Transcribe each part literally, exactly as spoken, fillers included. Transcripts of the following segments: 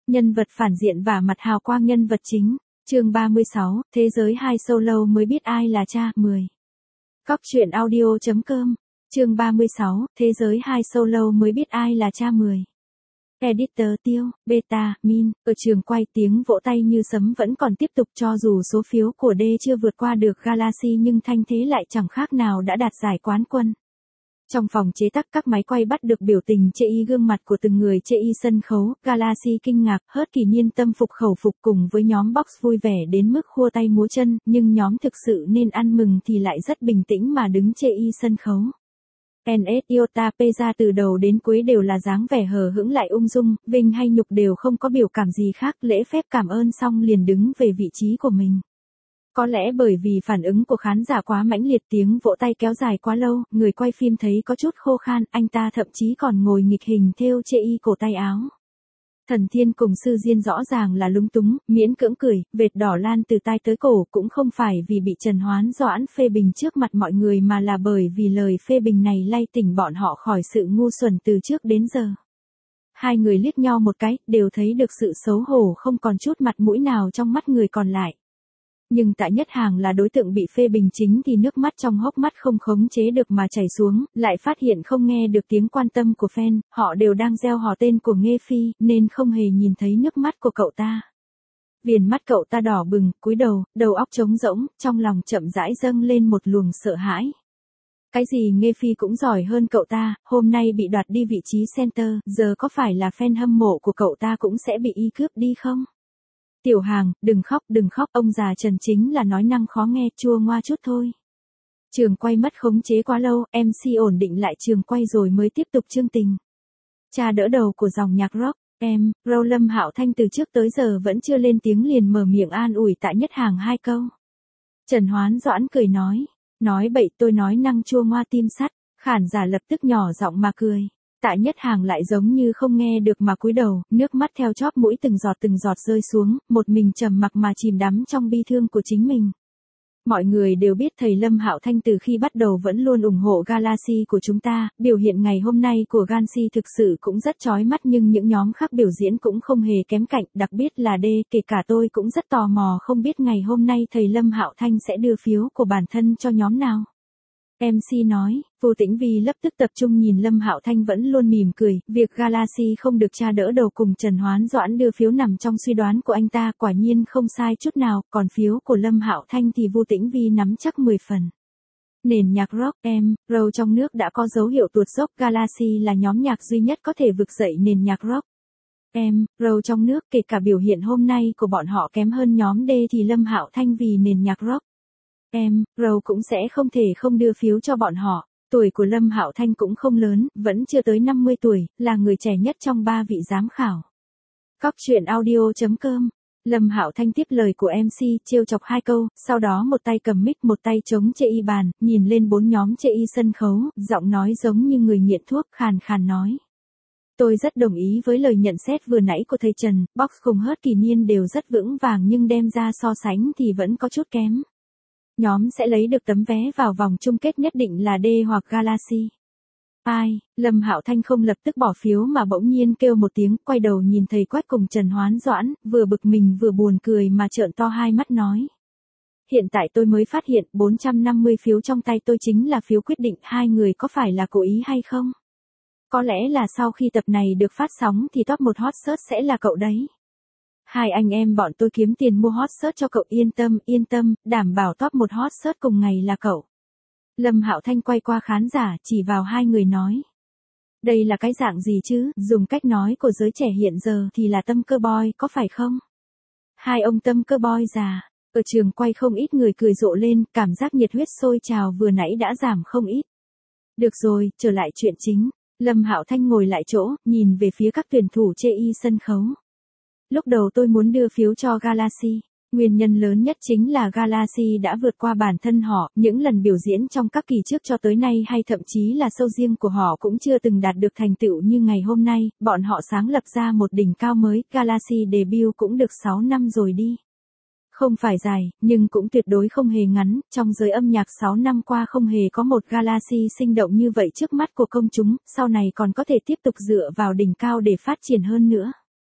Nhân vật phản diện và mặt hào quang nhân vật chính. Chương ba mươi sáu, Thế giới hai solo mới biết ai là cha. mười. Cóc truyện audio chấm com. Chương ba mươi sáu, Thế giới hai solo mới biết ai là cha. mười. Editor Tiêu, Beta, Min, ở trường quay tiếng vỗ tay như sấm vẫn còn tiếp tục cho dù số phiếu của D chưa vượt qua được Galaxy nhưng thanh thế lại chẳng khác nào đã đạt giải quán quân. Trong phòng chế tác các máy quay bắt được biểu tình chê y gương mặt của từng người chê y sân khấu, Galaxy kinh ngạc, Hớt Kỳ Nhiên tâm phục khẩu phục cùng với nhóm Box vui vẻ đến mức khua tay múa chân, nhưng nhóm thực sự nên ăn mừng thì lại rất bình tĩnh mà đứng chê y sân khấu. en ét Iota Peza từ đầu đến cuối đều là dáng vẻ hờ hững lại ung dung, vinh hay nhục đều không có biểu cảm gì khác, lễ phép cảm ơn xong liền đứng về vị trí của mình. Có lẽ bởi vì phản ứng của khán giả quá mãnh liệt, tiếng vỗ tay kéo dài quá lâu, người quay phim thấy có chút khô khan, anh ta thậm chí còn ngồi nghịch hình thêu chê y cổ tay áo. Thần Thiên cùng Sư Diên rõ ràng là lúng túng, miễn cưỡng cười, vệt đỏ lan từ tai tới cổ, cũng không phải vì bị Trần Hoán Doãn phê bình trước mặt mọi người mà là bởi vì lời phê bình này lay tỉnh bọn họ khỏi sự ngu xuẩn từ trước đến giờ. Hai người liếc nhau một cái, đều thấy được sự xấu hổ không còn chút mặt mũi nào trong mắt người còn lại. Nhưng Tạ Nhất Hàng là đối tượng bị phê bình chính thì nước mắt trong hốc mắt không khống chế được mà chảy xuống, lại phát hiện không nghe được tiếng quan tâm của fan, họ đều đang reo hò tên của Nghê Phi, nên không hề nhìn thấy nước mắt của cậu ta. Viền mắt cậu ta đỏ bừng, cúi đầu, đầu óc trống rỗng, trong lòng chậm rãi dâng lên một luồng sợ hãi. Cái gì Nghê Phi cũng giỏi hơn cậu ta, hôm nay bị đoạt đi vị trí center, giờ có phải là fan hâm mộ của cậu ta cũng sẽ bị y cướp đi không? Tiểu Hàng, đừng khóc, đừng khóc, ông già Trần chính là nói năng khó nghe, chua ngoa chút thôi. Trường quay mất khống chế quá lâu, em xê ổn định lại trường quay rồi mới tiếp tục chương trình. Cha đỡ đầu của dòng nhạc rock, em, Râu Lâm Hạo Thanh từ trước tới giờ vẫn chưa lên tiếng liền mở miệng an ủi Tạ Nhất Hàng hai câu. Trần Hoán Doãn cười nói, nói bậy, tôi nói năng chua ngoa tim sắt, khán giả lập tức nhỏ giọng mà cười. Tạ Nhất Hàng lại giống như không nghe được mà cúi đầu, nước mắt theo chóp mũi từng giọt từng giọt rơi xuống, một mình trầm mặc mà chìm đắm trong bi thương của chính mình. Mọi người đều biết thầy Lâm Hạo Thanh từ khi bắt đầu vẫn luôn ủng hộ Galaxy của chúng ta, biểu hiện ngày hôm nay của Galaxy thực sự cũng rất chói mắt nhưng những nhóm khác biểu diễn cũng không hề kém cạnh, đặc biệt là D, kể cả tôi cũng rất tò mò không biết ngày hôm nay thầy Lâm Hạo Thanh sẽ đưa phiếu của bản thân cho nhóm nào. em xê nói, Vô Tĩnh Vi lập tức tập trung nhìn Lâm Hạo Thanh vẫn luôn mỉm cười, việc Galaxy không được cha đỡ đầu cùng Trần Hoán Doãn đưa phiếu nằm trong suy đoán của anh ta, quả nhiên không sai chút nào, còn phiếu của Lâm Hạo Thanh thì Vô Tĩnh Vi nắm chắc mười phần. Nền nhạc rock, em, Row trong nước đã có dấu hiệu tuột dốc, Galaxy là nhóm nhạc duy nhất có thể vực dậy nền nhạc rock. Em, Row trong nước kể cả biểu hiện hôm nay của bọn họ kém hơn nhóm D thì Lâm Hạo Thanh vì nền nhạc rock. Em, Row cũng sẽ không thể không đưa phiếu cho bọn họ. Tuổi của Lâm Hạo Thanh cũng không lớn, vẫn chưa tới năm mươi tuổi, là người trẻ nhất trong ba vị giám khảo. Cóc truyện audio chấm com. Lâm Hạo Thanh tiếp lời của em xê, trêu chọc hai câu, sau đó một tay cầm mic một tay chống chê y bàn, nhìn lên bốn nhóm chê y sân khấu, giọng nói giống như người nghiện thuốc, khàn khàn nói. Tôi rất đồng ý với lời nhận xét vừa nãy của thầy Trần, Box cùng Hớt Kỳ Nhiên đều rất vững vàng nhưng đem ra so sánh thì vẫn có chút kém. Nhóm sẽ lấy được tấm vé vào vòng chung kết nhất định là D hoặc Galaxy. Ai, Lâm Hạo Thanh không lập tức bỏ phiếu mà bỗng nhiên kêu một tiếng, quay đầu nhìn thầy Quách cùng Trần Hoán Doãn, vừa bực mình vừa buồn cười mà trợn to hai mắt nói. Hiện tại tôi mới phát hiện bốn trăm năm mươi phiếu trong tay tôi chính là phiếu quyết định, hai người có phải là cố ý hay không? Có lẽ là sau khi tập này được phát sóng thì top một hot search sẽ là cậu đấy. Hai anh em bọn tôi kiếm tiền mua hot search cho cậu, yên tâm, yên tâm, đảm bảo top một hot search cùng ngày là cậu. Lâm Hạo Thanh quay qua khán giả, chỉ vào hai người nói. Đây là cái dạng gì chứ, dùng cách nói của giới trẻ hiện giờ thì là tâm cơ boy, có phải không? Hai ông tâm cơ boy già, ở trường quay không ít người cười rộ lên, cảm giác nhiệt huyết sôi trào vừa nãy đã giảm không ít. Được rồi, trở lại chuyện chính, Lâm Hạo Thanh ngồi lại chỗ, nhìn về phía các tuyển thủ chê y sân khấu. Lúc đầu tôi muốn đưa phiếu cho Galaxy, nguyên nhân lớn nhất chính là Galaxy đã vượt qua bản thân họ, những lần biểu diễn trong các kỳ trước cho tới nay hay thậm chí là show riêng của họ cũng chưa từng đạt được thành tựu như ngày hôm nay, bọn họ sáng lập ra một đỉnh cao mới, Galaxy debut cũng được sáu năm rồi đi. Không phải dài, nhưng cũng tuyệt đối không hề ngắn, trong giới âm nhạc sáu năm qua không hề có một Galaxy sinh động như vậy trước mắt của công chúng, sau này còn có thể tiếp tục dựa vào đỉnh cao để phát triển hơn nữa.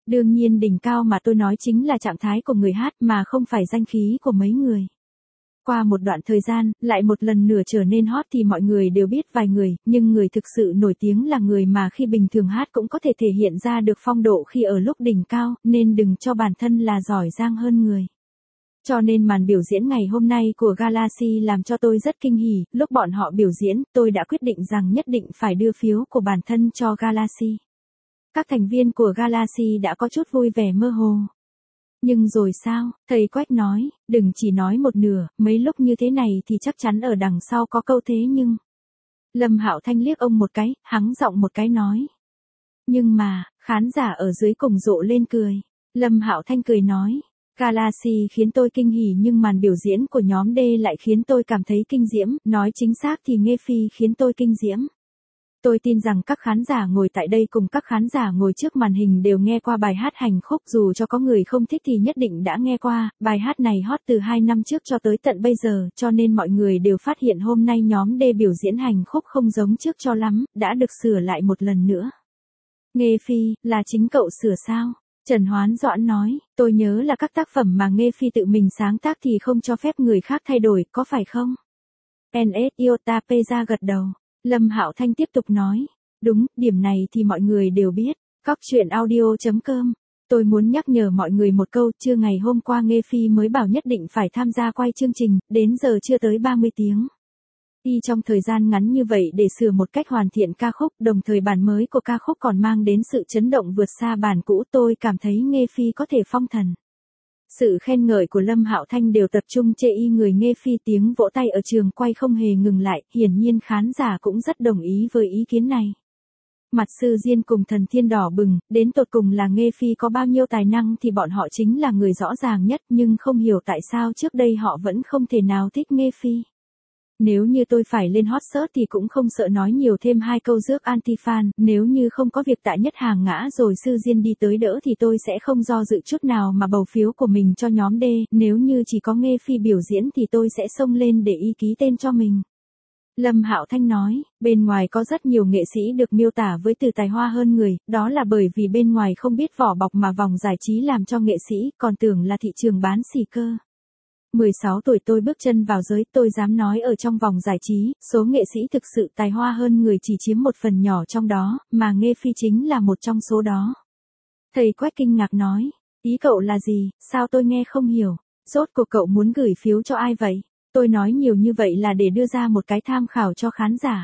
Đương nhiên đỉnh cao mà tôi nói chính là trạng thái của người hát mà không phải danh khí của mấy người. Qua một đoạn thời gian, lại một lần nữa trở nên hot thì mọi người đều biết vài người, nhưng người thực sự nổi tiếng là người mà khi bình thường hát cũng có thể thể hiện ra được phong độ khi ở lúc đỉnh cao, nên đừng cho bản thân là giỏi giang hơn người. Cho nên màn biểu diễn ngày hôm nay của Galaxy làm cho tôi rất kinh hỉ, lúc bọn họ biểu diễn, tôi đã quyết định rằng nhất định phải đưa phiếu của bản thân cho Galaxy. Các thành viên của Galaxy đã có chút vui vẻ mơ hồ. Nhưng rồi sao, thầy Quách nói, đừng chỉ nói một nửa, mấy lúc như thế này thì chắc chắn ở đằng sau có câu thế nhưng. Lâm Hạo Thanh liếc ông một cái, hắng giọng một cái nói. Nhưng mà, khán giả ở dưới cùng rộ lên cười. Lâm Hạo Thanh cười nói, Galaxy khiến tôi kinh hỉ nhưng màn biểu diễn của nhóm D lại khiến tôi cảm thấy kinh diễm, nói chính xác thì Nghe Phi khiến tôi kinh diễm. Tôi tin rằng các khán giả ngồi tại đây cùng các khán giả ngồi trước màn hình đều nghe qua bài hát Hành Khúc, dù cho có người không thích thì nhất định đã nghe qua, bài hát này hot từ hai năm trước cho tới tận bây giờ, cho nên mọi người đều phát hiện hôm nay nhóm D biểu diễn Hành Khúc không giống trước cho lắm, đã được sửa lại một lần nữa. Nghe Phi, là chính cậu sửa sao? Trần Hoán Doãn nói, tôi nhớ là các tác phẩm mà Nghe Phi tự mình sáng tác thì không cho phép người khác thay đổi, có phải không? en ét Iota Peza gật đầu. Lâm Hạo Thanh tiếp tục nói, đúng, điểm này thì mọi người đều biết. Cóc truyện audio chấm com. Tôi muốn nhắc nhở mọi người một câu, trưa ngày hôm qua Nghe Phi mới bảo nhất định phải tham gia quay chương trình, đến giờ chưa tới ba mươi tiếng. Y trong thời gian ngắn như vậy để sửa một cách hoàn thiện ca khúc, đồng thời bản mới của ca khúc còn mang đến sự chấn động vượt xa bản cũ, tôi cảm thấy Nghe Phi có thể phong thần. Sự khen ngợi của Lâm Hạo Thanh đều tập trung chê y người Nghe Phi, tiếng vỗ tay ở trường quay không hề ngừng lại, hiển nhiên khán giả cũng rất đồng ý với ý kiến này. Mặt Sư Diên cùng Thần Thiên đỏ bừng, đến tột cùng là Nghe Phi có bao nhiêu tài năng thì bọn họ chính là người rõ ràng nhất, nhưng không hiểu tại sao trước đây họ vẫn không thể nào thích Nghe Phi. Nếu như tôi phải lên hot search thì cũng không sợ nói nhiều thêm hai câu rước anti-fan, nếu như không có việc Tạ Nhất Hàng ngã rồi Sư Diên đi tới đỡ thì tôi sẽ không do dự chút nào mà bầu phiếu của mình cho nhóm D, nếu như chỉ có Nghe Phi biểu diễn thì tôi sẽ xông lên để y ký tên cho mình. Lâm Hạo Thanh nói, bên ngoài có rất nhiều nghệ sĩ được miêu tả với từ tài hoa hơn người, đó là bởi vì bên ngoài không biết vỏ bọc mà vòng giải trí làm cho nghệ sĩ, còn tưởng là thị trường bán xỉ cơ. mười sáu tuổi tôi bước chân vào giới, tôi dám nói ở trong vòng giải trí, số nghệ sĩ thực sự tài hoa hơn người chỉ chiếm một phần nhỏ trong đó, mà Nghe Phi chính là một trong số đó. Thầy Quách kinh ngạc nói, ý cậu là gì, sao tôi nghe không hiểu, rốt cuộc cậu muốn gửi phiếu cho ai vậy? Tôi nói nhiều như vậy là để đưa ra một cái tham khảo cho khán giả.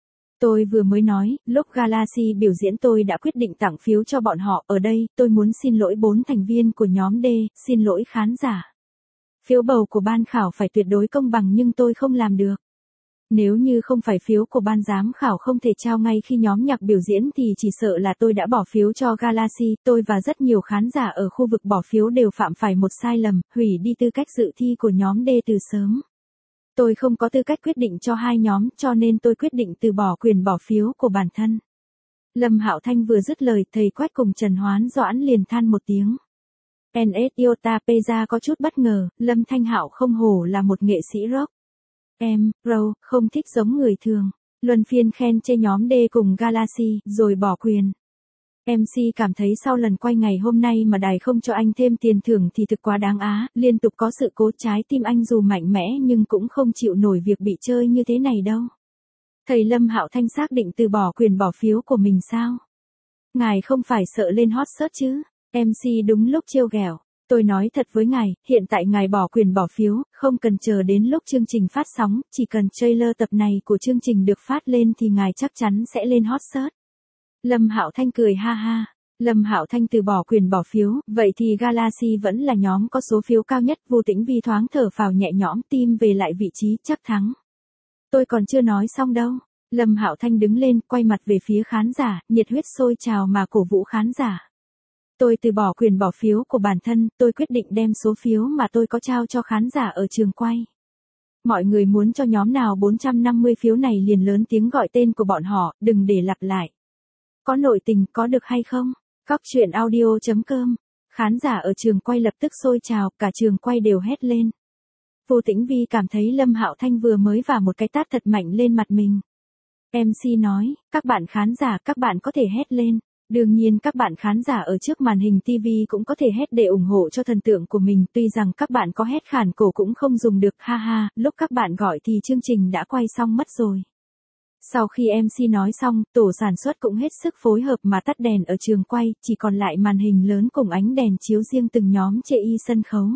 Tôi vừa mới nói, lúc Galaxy biểu diễn tôi đã quyết định tặng phiếu cho bọn họ, ở đây, tôi muốn xin lỗi bốn thành viên của nhóm D, xin lỗi khán giả. Phiếu bầu của ban khảo phải tuyệt đối công bằng nhưng tôi không làm được. Nếu như không phải phiếu của ban giám khảo không thể trao ngay khi nhóm nhạc biểu diễn thì chỉ sợ là tôi đã bỏ phiếu cho Galaxy, tôi và rất nhiều khán giả ở khu vực bỏ phiếu đều phạm phải một sai lầm, hủy đi tư cách dự thi của nhóm D từ sớm. Tôi không có tư cách quyết định cho hai nhóm, cho nên tôi quyết định từ bỏ quyền bỏ phiếu của bản thân. Lâm Hạo Thanh vừa dứt lời, thầy Quách cùng Trần Hoán Doãn liền than một tiếng. en ét Iota Peza có chút bất ngờ, Lâm Thanh Hạo không hổ là một nghệ sĩ rock. Em, bro, không thích giống người thường. Luân phiên khen chê nhóm D cùng Galaxy, rồi bỏ quyền. em xê cảm thấy sau lần quay ngày hôm nay mà đài không cho anh thêm tiền thưởng thì thực quá đáng á, liên tục có sự cố, trái tim anh dù mạnh mẽ nhưng cũng không chịu nổi việc bị chơi như thế này đâu. Thầy Lâm Hạo Thanh xác định từ bỏ quyền bỏ phiếu của mình sao? Ngài không phải sợ lên hot search chứ? em xê đúng lúc trêu ghẹo. Tôi nói thật với ngài, hiện tại ngài bỏ quyền bỏ phiếu, không cần chờ đến lúc chương trình phát sóng, chỉ cần trailer tập này của chương trình được phát lên thì ngài chắc chắn sẽ lên hot search. Lâm Hạo Thanh cười ha ha. Lâm Hạo Thanh từ bỏ quyền bỏ phiếu, vậy thì Galaxy vẫn là nhóm có số phiếu cao nhất. Vu Tĩnh Vi thoáng thở phào nhẹ nhõm, tim về lại vị trí, chắc thắng. Tôi còn chưa nói xong đâu. Lâm Hạo Thanh đứng lên, quay mặt về phía khán giả, nhiệt huyết sôi trào mà cổ vũ khán giả. Tôi từ bỏ quyền bỏ phiếu của bản thân, tôi quyết định đem số phiếu mà tôi có trao cho khán giả ở trường quay. Mọi người muốn cho nhóm nào bốn trăm năm mươi phiếu này liền lớn tiếng gọi tên của bọn họ, đừng để lặp lại. Có nội tình, có được hay không? Cóc truyện audio chấm com. Khán giả ở trường quay lập tức sôi trào, cả trường quay đều hét lên. Vu Tĩnh Vi cảm thấy Lâm Hạo Thanh vừa mới vả một cái tát thật mạnh lên mặt mình. em xê nói, các bạn khán giả, các bạn có thể hét lên. Đương nhiên các bạn khán giả ở trước màn hình ti vi cũng có thể hét để ủng hộ cho thần tượng của mình, tuy rằng các bạn có hét khản cổ cũng không dùng được, ha ha, lúc các bạn gọi thì chương trình đã quay xong mất rồi. Sau khi em xê nói xong, tổ sản xuất cũng hết sức phối hợp mà tắt đèn ở trường quay, chỉ còn lại màn hình lớn cùng ánh đèn chiếu riêng từng nhóm chê y sân khấu.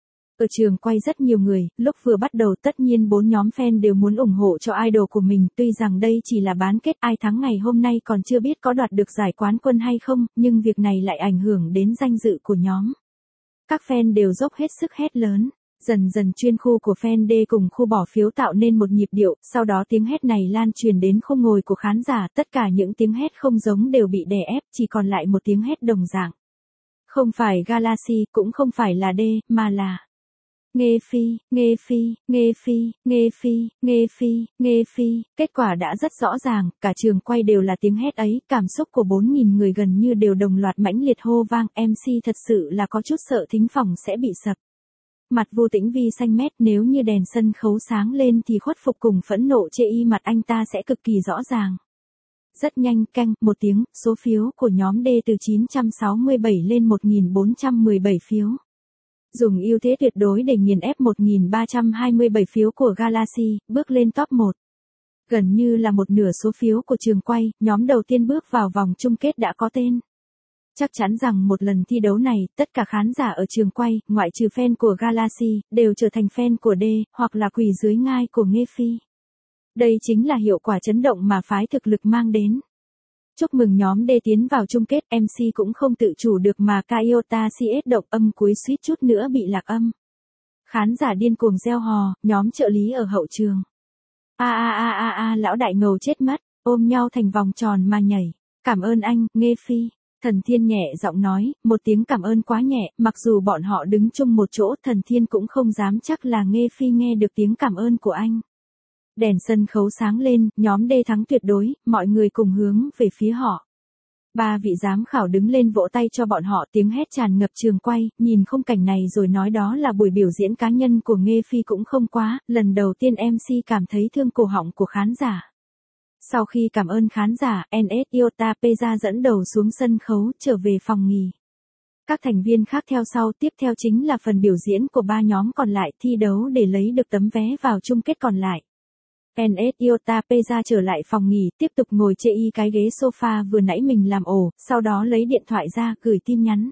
Ở trường quay rất nhiều người, lúc vừa bắt đầu tất nhiên bốn nhóm fan đều muốn ủng hộ cho idol của mình, tuy rằng đây chỉ là bán kết, ai thắng ngày hôm nay còn chưa biết có đoạt được giải quán quân hay không, nhưng việc này lại ảnh hưởng đến danh dự của nhóm. Các fan đều dốc hết sức hét lớn. Dần dần chuyên khu của fan D cùng khu bỏ phiếu tạo nên một nhịp điệu, sau đó tiếng hét này lan truyền đến khung ngồi của khán giả, tất cả những tiếng hét không giống đều bị đè ép, chỉ còn lại một tiếng hét đồng dạng. Không phải Galaxy, cũng không phải là D, mà là Nghê Phi, Nghê Phi, Nghê Phi, Nghê Phi, Nghê Phi, Nghê Phi, kết quả đã rất rõ ràng, cả trường quay đều là tiếng hét ấy, cảm xúc của bốn nghìn người gần như đều đồng loạt mãnh liệt hô vang, em xê thật sự là có chút sợ thính phòng sẽ bị sập. Mặt Vu Tĩnh Vi xanh mét, nếu như đèn sân khấu sáng lên thì khuất phục cùng phẫn nộ chê y mặt anh ta sẽ cực kỳ rõ ràng. Rất nhanh, canh, một tiếng, số phiếu của nhóm D từ chín trăm sáu mươi bảy lên một nghìn bốn trăm mười bảy phiếu. Dùng ưu thế tuyệt đối để nghiền ép một nghìn ba trăm hai mươi bảy phiếu của Galaxy, bước lên top một. Gần như là một nửa số phiếu của trường quay, nhóm đầu tiên bước vào vòng chung kết đã có tên. Chắc chắn rằng một lần thi đấu này, tất cả khán giả ở trường quay, ngoại trừ fan của Galaxy, đều trở thành fan của D, hoặc là quỳ dưới ngai của Nghê Phi. Đây chính là hiệu quả chấn động mà phái thực lực mang đến. Chúc mừng nhóm D tiến vào chung kết, em xê cũng không tự chủ được mà Kaiota xê ét động âm cuối suýt chút nữa bị lạc âm. Khán giả điên cuồng reo hò, nhóm trợ lý ở hậu trường. A a a a a lão đại ngầu chết mất, ôm nhau thành vòng tròn mà nhảy. Cảm ơn anh, Nghê Phi. Thần Thiên nhẹ giọng nói, một tiếng cảm ơn quá nhẹ, mặc dù bọn họ đứng chung một chỗ, Thần Thiên cũng không dám chắc là Nghê Phi nghe được tiếng cảm ơn của anh. Đèn sân khấu sáng lên, nhóm D thắng tuyệt đối, mọi người cùng hướng về phía họ. Ba vị giám khảo đứng lên vỗ tay cho bọn họ, tiếng hét tràn ngập trường quay, nhìn khung cảnh này rồi nói đó là buổi biểu diễn cá nhân của Nghê Phi cũng không quá, lần đầu tiên em xê cảm thấy thương cổ họng của khán giả. Sau khi cảm ơn khán giả, en ét Iota Peza dẫn đầu xuống sân khấu, trở về phòng nghỉ. Các thành viên khác theo sau, tiếp theo chính là phần biểu diễn của ba nhóm còn lại, thi đấu để lấy được tấm vé vào chung kết còn lại. en ét Iota Peza trở lại phòng nghỉ, tiếp tục ngồi chê y cái ghế sofa vừa nãy mình làm ổ, sau đó lấy điện thoại ra, gửi tin nhắn.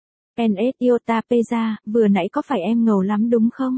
en ét Iota Peza, vừa nãy có phải em ngầu lắm đúng không?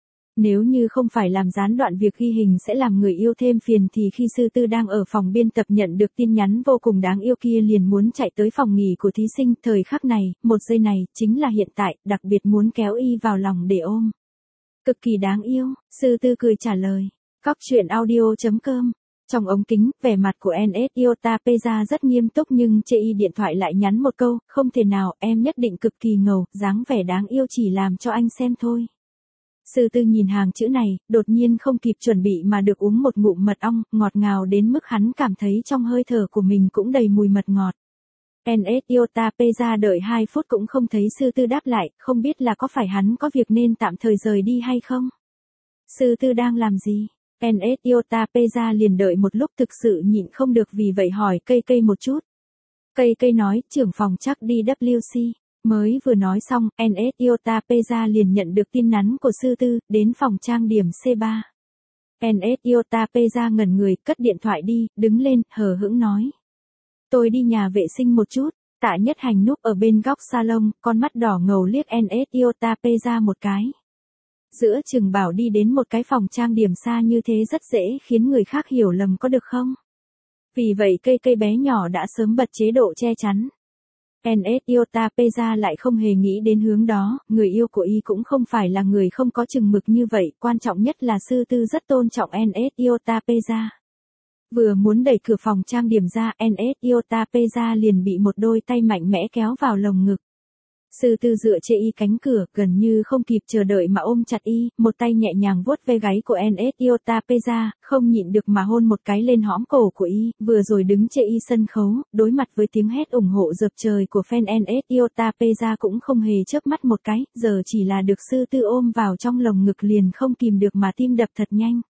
Nếu như không phải làm gián đoạn việc ghi hình sẽ làm người yêu thêm phiền thì khi Sư Tư đang ở phòng biên tập nhận được tin nhắn vô cùng đáng yêu kia liền muốn chạy tới phòng nghỉ của thí sinh, thời khắc này, một giây này, chính là hiện tại, đặc biệt muốn kéo y vào lòng để ôm. Cực kỳ đáng yêu, Sư Tư cười trả lời. Cóc truyện audio chấm com. Trong ống kính, vẻ mặt của en ét Iota Peza rất nghiêm túc nhưng chê y điện thoại lại nhắn một câu, không thể nào, em nhất định cực kỳ ngầu, dáng vẻ đáng yêu chỉ làm cho anh xem thôi. Sư Tư nhìn hàng chữ này, đột nhiên không kịp chuẩn bị mà được uống một ngụm mật ong, ngọt ngào đến mức hắn cảm thấy trong hơi thở của mình cũng đầy mùi mật ngọt. en ét Iota Peza đợi hai phút cũng không thấy Sư Tư đáp lại, không biết là có phải hắn có việc nên tạm thời rời đi hay không? Sư Tư đang làm gì? en ét Iota Peza liền đợi một lúc thực sự nhịn không được vì vậy hỏi Cây Cây một chút. Cây Cây nói, trưởng phòng chắc đi W C. Mới vừa nói xong, en ét Iota Peza liền nhận được tin nhắn của Sư Tư, đến phòng trang điểm C ba. en ét Iota Peza ngẩn người, cất điện thoại đi, đứng lên, hờ hững nói. Tôi đi nhà vệ sinh một chút. Tạ Nhất Hành núp ở bên góc salon, con mắt đỏ ngầu liếc en ét Iota Peza một cái. Giữa chừng bảo đi đến một cái phòng trang điểm xa như thế rất dễ khiến người khác hiểu lầm có được không? Vì vậy Cây Cây bé nhỏ đã sớm bật chế độ che chắn. en ét Iota Peza lại không hề nghĩ đến hướng đó, người yêu của y cũng không phải là người không có chừng mực như vậy, quan trọng nhất là Sư Tư rất tôn trọng en ét Iota Peza. Vừa muốn đẩy cửa phòng trang điểm ra, en ét Iota Peza liền bị một đôi tay mạnh mẽ kéo vào lồng ngực. Sư Tư dựa chê y cánh cửa, gần như không kịp chờ đợi mà ôm chặt y, một tay nhẹ nhàng vuốt ve gáy của en ét Iota Peza, không nhịn được mà hôn một cái lên hõm cổ của y, vừa rồi đứng chê y sân khấu, đối mặt với tiếng hét ủng hộ dập trời của fan en ét Iota Peza cũng không hề chớp mắt một cái, giờ chỉ là được Sư Tư ôm vào trong lồng ngực liền không kìm được mà tim đập thật nhanh.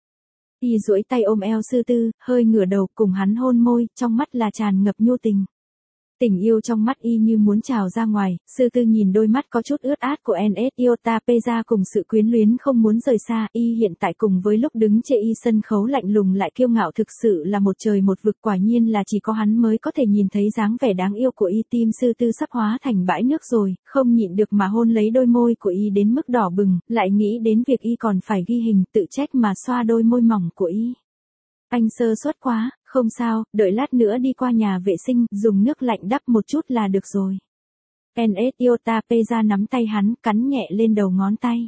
Y duỗi tay ôm eo Sư Tư, hơi ngửa đầu cùng hắn hôn môi, trong mắt là tràn ngập nhu tình. Tình yêu trong mắt y như muốn trào ra ngoài, sư tư nhìn đôi mắt có chút ướt át của en ét Iota Peza cùng sự quyến luyến không muốn rời xa, y hiện tại cùng với lúc đứng trên y sân khấu lạnh lùng lại kiêu ngạo thực sự là một trời một vực, quả nhiên là chỉ có hắn mới có thể nhìn thấy dáng vẻ đáng yêu của y. Tim sư tư sắp hóa thành bãi nước rồi, không nhịn được mà hôn lấy đôi môi của y đến mức đỏ bừng, lại nghĩ đến việc y còn phải ghi hình, tự trách mà xoa đôi môi mỏng của y. Anh sơ suất quá, không sao, đợi lát nữa đi qua nhà vệ sinh, dùng nước lạnh đắp một chút là được rồi. en ét Iota Peza nắm tay hắn, cắn nhẹ lên đầu ngón tay.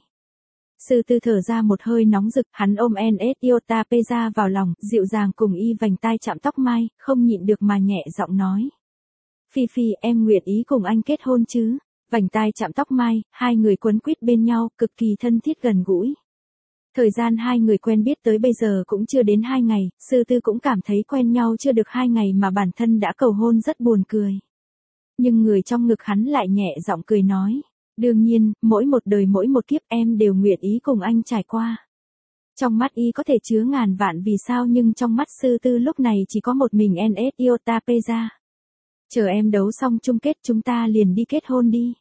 Sư tư thở ra một hơi nóng rực, hắn ôm en ét Iota Peza vào lòng, dịu dàng cùng y vành tai chạm tóc mai, không nhịn được mà nhẹ giọng nói. Phi Phi, em nguyện ý cùng anh kết hôn chứ? Vành tai chạm tóc mai, hai người quấn quýt bên nhau, cực kỳ thân thiết gần gũi. Thời gian hai người quen biết tới bây giờ cũng chưa đến hai ngày, sư tư cũng cảm thấy quen nhau chưa được hai ngày mà bản thân đã cầu hôn rất buồn cười. Nhưng người trong ngực hắn lại nhẹ giọng cười nói, đương nhiên, mỗi một đời mỗi một kiếp em đều nguyện ý cùng anh trải qua. Trong mắt y có thể chứa ngàn vạn vì sao nhưng trong mắt sư tư lúc này chỉ có một mình en ét Iota Peza. Chờ em đấu xong chung kết chúng ta liền đi kết hôn đi.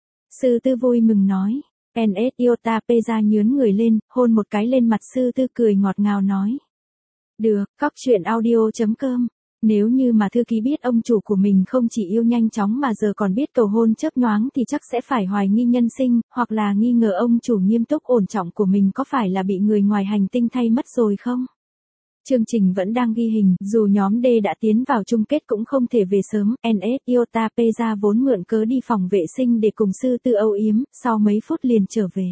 Sư tư vui mừng nói. en ét Iota Peza nhướn người lên, hôn một cái lên mặt sư tư cười ngọt ngào nói. Được, cóc truyện audio chấm com. Nếu như mà thư ký biết ông chủ của mình không chỉ yêu nhanh chóng mà giờ còn biết cầu hôn chớp nhoáng thì chắc sẽ phải hoài nghi nhân sinh, hoặc là nghi ngờ ông chủ nghiêm túc ổn trọng của mình có phải là bị người ngoài hành tinh thay mất rồi không? Chương trình vẫn đang ghi hình, dù nhóm D đã tiến vào chung kết cũng không thể về sớm, en ét Iota Peza vốn mượn cớ đi phòng vệ sinh để cùng sư tư âu yếm, sau mấy phút liền trở về.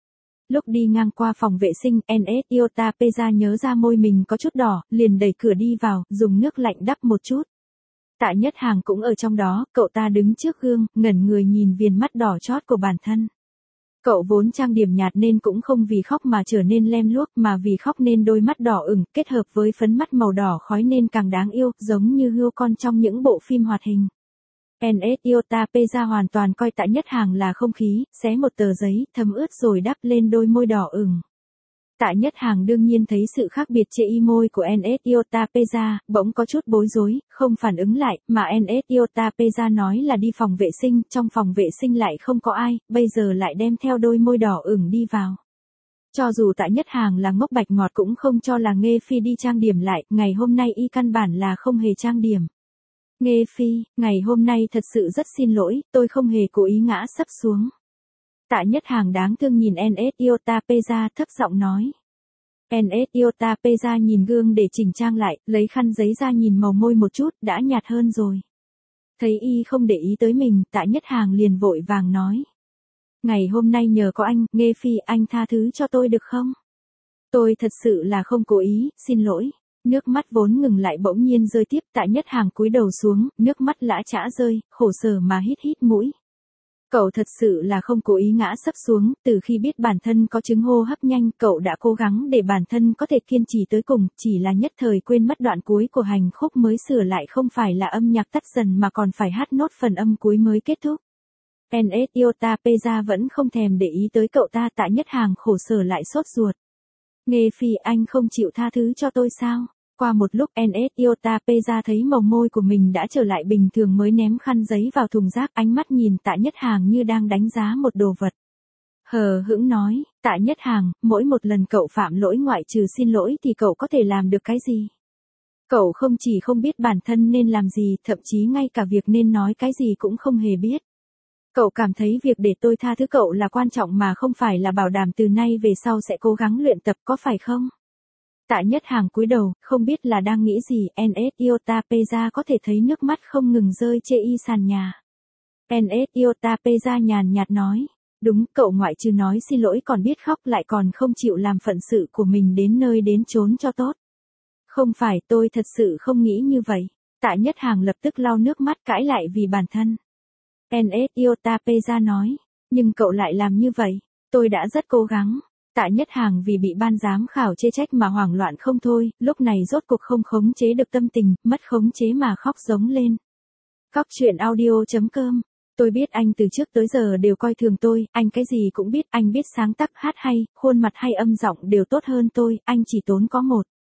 Lúc đi ngang qua phòng vệ sinh, en ét Iota Peza nhớ ra môi mình có chút đỏ, liền đẩy cửa đi vào, dùng nước lạnh đắp một chút. Tạ Nhất Hàng cũng ở trong đó, cậu ta đứng trước gương, ngẩn người nhìn viền mắt đỏ chót của bản thân. Cậu vốn trang điểm nhạt nên cũng không vì khóc mà trở nên lem luốc mà vì khóc nên đôi mắt đỏ ửng, kết hợp với phấn mắt màu đỏ khói nên càng đáng yêu, giống như hươu con trong những bộ phim hoạt hình. en ét Iota Peza hoàn toàn coi Tạ Nhất Hàng là không khí, xé một tờ giấy, thấm ướt rồi đắp lên đôi môi đỏ ửng. Tạ Nhất Hàng đương nhiên thấy sự khác biệt trên y môi của en ét Iota Peza, bỗng có chút bối rối, không phản ứng lại, mà en ét Iota Peza nói là đi phòng vệ sinh, trong phòng vệ sinh lại không có ai, bây giờ lại đem theo đôi môi đỏ ửng đi vào. Cho dù Tạ Nhất Hàng là ngốc bạch ngọt cũng không cho là Nghê Phi đi trang điểm lại, ngày hôm nay y căn bản là không hề trang điểm. Nghê Phi, ngày hôm nay thật sự rất xin lỗi, tôi không hề cố ý ngã sấp xuống. Tạ Nhất Hàng đáng thương nhìn en ét Iota Peza thấp giọng nói. en ét Iota Peza nhìn gương để chỉnh trang lại, lấy khăn giấy ra nhìn màu môi một chút, đã nhạt hơn rồi. Thấy y không để ý tới mình, Tạ Nhất Hàng liền vội vàng nói. Ngày hôm nay nhờ có anh, Nghê Phi, anh tha thứ cho tôi được không? Tôi thật sự là không cố ý, xin lỗi. Nước mắt vốn ngừng lại bỗng nhiên rơi tiếp, Tạ Nhất Hàng cúi đầu xuống, nước mắt lã chã rơi, khổ sở mà hít hít mũi. Cậu thật sự là không cố ý ngã sấp xuống, từ khi biết bản thân có chứng hô hấp nhanh, cậu đã cố gắng để bản thân có thể kiên trì tới cùng, chỉ là nhất thời quên mất đoạn cuối của hành khúc mới sửa lại không phải là âm nhạc tắt dần mà còn phải hát nốt phần âm cuối mới kết thúc. en ét Iota Peza vẫn không thèm để ý tới cậu ta. Tạ Nhất Hàng khổ sở lại sốt ruột. Nghê Phi, anh không chịu tha thứ cho tôi sao? Qua một lúc en ét Iota Peza thấy màu môi của mình đã trở lại bình thường mới ném khăn giấy vào thùng rác, ánh mắt nhìn Tạ Nhất Hàng như đang đánh giá một đồ vật. Hờ hững nói, Tạ Nhất Hàng, mỗi một lần cậu phạm lỗi ngoại trừ xin lỗi thì cậu có thể làm được cái gì? Cậu không chỉ không biết bản thân nên làm gì, thậm chí ngay cả việc nên nói cái gì cũng không hề biết. Cậu cảm thấy việc để tôi tha thứ cậu là quan trọng mà không phải là bảo đảm từ nay về sau sẽ cố gắng luyện tập, có phải không? Tạ Nhất Hàng cúi đầu, không biết là đang nghĩ gì, en ét Iota Peza có thể thấy nước mắt không ngừng rơi trên y sàn nhà. en ét Iota Peza nhàn nhạt nói, đúng, cậu ngoại trừ nói xin lỗi còn biết khóc lại còn không chịu làm phận sự của mình đến nơi đến chốn cho tốt. Không phải, tôi thật sự không nghĩ như vậy. Tạ Nhất Hàng lập tức lau nước mắt cãi lại vì bản thân. en ét Iota Peza nói, nhưng cậu lại làm như vậy, tôi đã rất cố gắng. Tạ Nhất Hàng vì bị ban giám khảo chê trách mà hoảng loạn không thôi, lúc này rốt cuộc không khống chế được tâm tình, mất khống chế mà khóc giống lên. Cóc truyện audio chấm com. Tôi biết anh từ trước tới giờ đều coi thường tôi, anh cái gì cũng biết, anh biết sáng tác hát hay, khuôn mặt hay âm giọng đều tốt hơn tôi, anh chỉ tốn có một.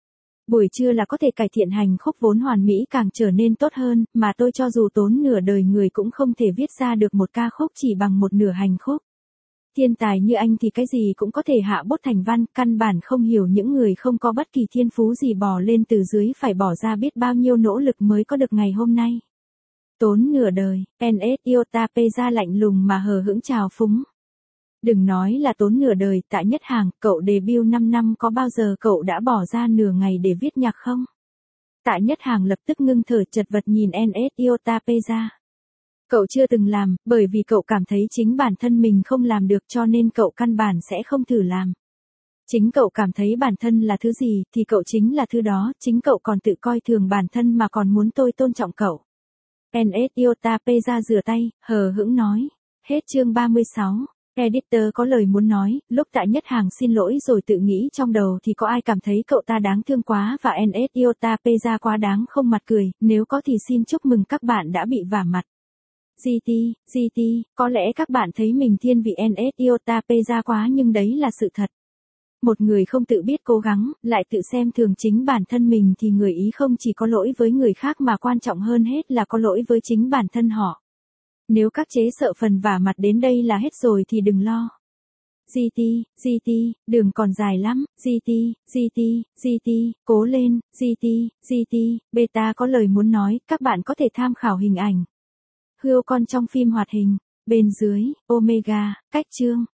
Buổi trưa là có thể cải thiện hành khúc vốn hoàn mỹ càng trở nên tốt hơn, mà tôi cho dù tốn nửa đời người cũng không thể viết ra được một ca khúc chỉ bằng một nửa hành khúc. Thiên tài như anh thì cái gì cũng có thể hạ bút thành văn, căn bản không hiểu những người không có bất kỳ thiên phú gì bò lên từ dưới phải bỏ ra biết bao nhiêu nỗ lực mới có được ngày hôm nay. Tốn nửa đời, en ét Iota Peza lạnh lùng mà hờ hững chào phúng. Đừng nói là tốn nửa đời, Tạ Nhất Hàng, cậu debut năm năm có bao giờ cậu đã bỏ ra nửa ngày để viết nhạc không? Tạ Nhất Hàng lập tức ngưng thở chật vật nhìn en ét Iota Peza. Cậu chưa từng làm, bởi vì cậu cảm thấy chính bản thân mình không làm được cho nên cậu căn bản sẽ không thử làm. Chính cậu cảm thấy bản thân là thứ gì thì cậu chính là thứ đó, chính cậu còn tự coi thường bản thân mà còn muốn tôi tôn trọng cậu. en ét Iota Peza rửa tay, hờ hững nói. Hết chương ba mươi sáu. Editor có lời muốn nói, lúc Tạ Nhất Hàng xin lỗi rồi tự nghĩ trong đầu thì có ai cảm thấy cậu ta đáng thương quá và en ét Iota Peza quá đáng không mặt cười, nếu có thì xin chúc mừng các bạn đã bị vả mặt. giê tê, giê tê, có lẽ các bạn thấy mình thiên vị en ét Iota Peza quá nhưng đấy là sự thật. Một người không tự biết cố gắng, lại tự xem thường chính bản thân mình thì người ý không chỉ có lỗi với người khác mà quan trọng hơn hết là có lỗi với chính bản thân họ. Nếu các chế sợ phần vả mặt đến đây là hết rồi thì đừng lo. giê tê, giê tê, đường còn dài lắm, giê tê, giê tê, giê tê, cố lên, giê tê, giê tê, beta có lời muốn nói, các bạn có thể tham khảo hình ảnh. Hươu con trong phim hoạt hình, bên dưới, Omega, cách chương.